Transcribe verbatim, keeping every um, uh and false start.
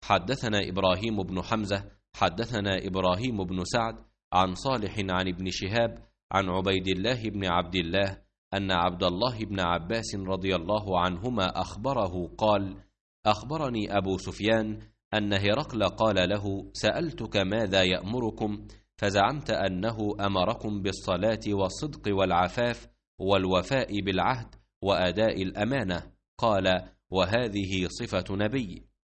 حدثنا إبراهيم بن حمزة حدثنا إبراهيم بن سعد عن صالح عن ابن شهاب عن عبيد الله بن عبد الله أن عبد الله بن عباس رضي الله عنهما أخبره قال: أخبرني أبو سفيان أن هرقل قال له: سألتك ماذا يأمركم؟ فزعمت أنه أمركم بالصلاة والصدق والعفاف والوفاء بالعهد وأداء الأمانة. قال: وهذه صفة نبي.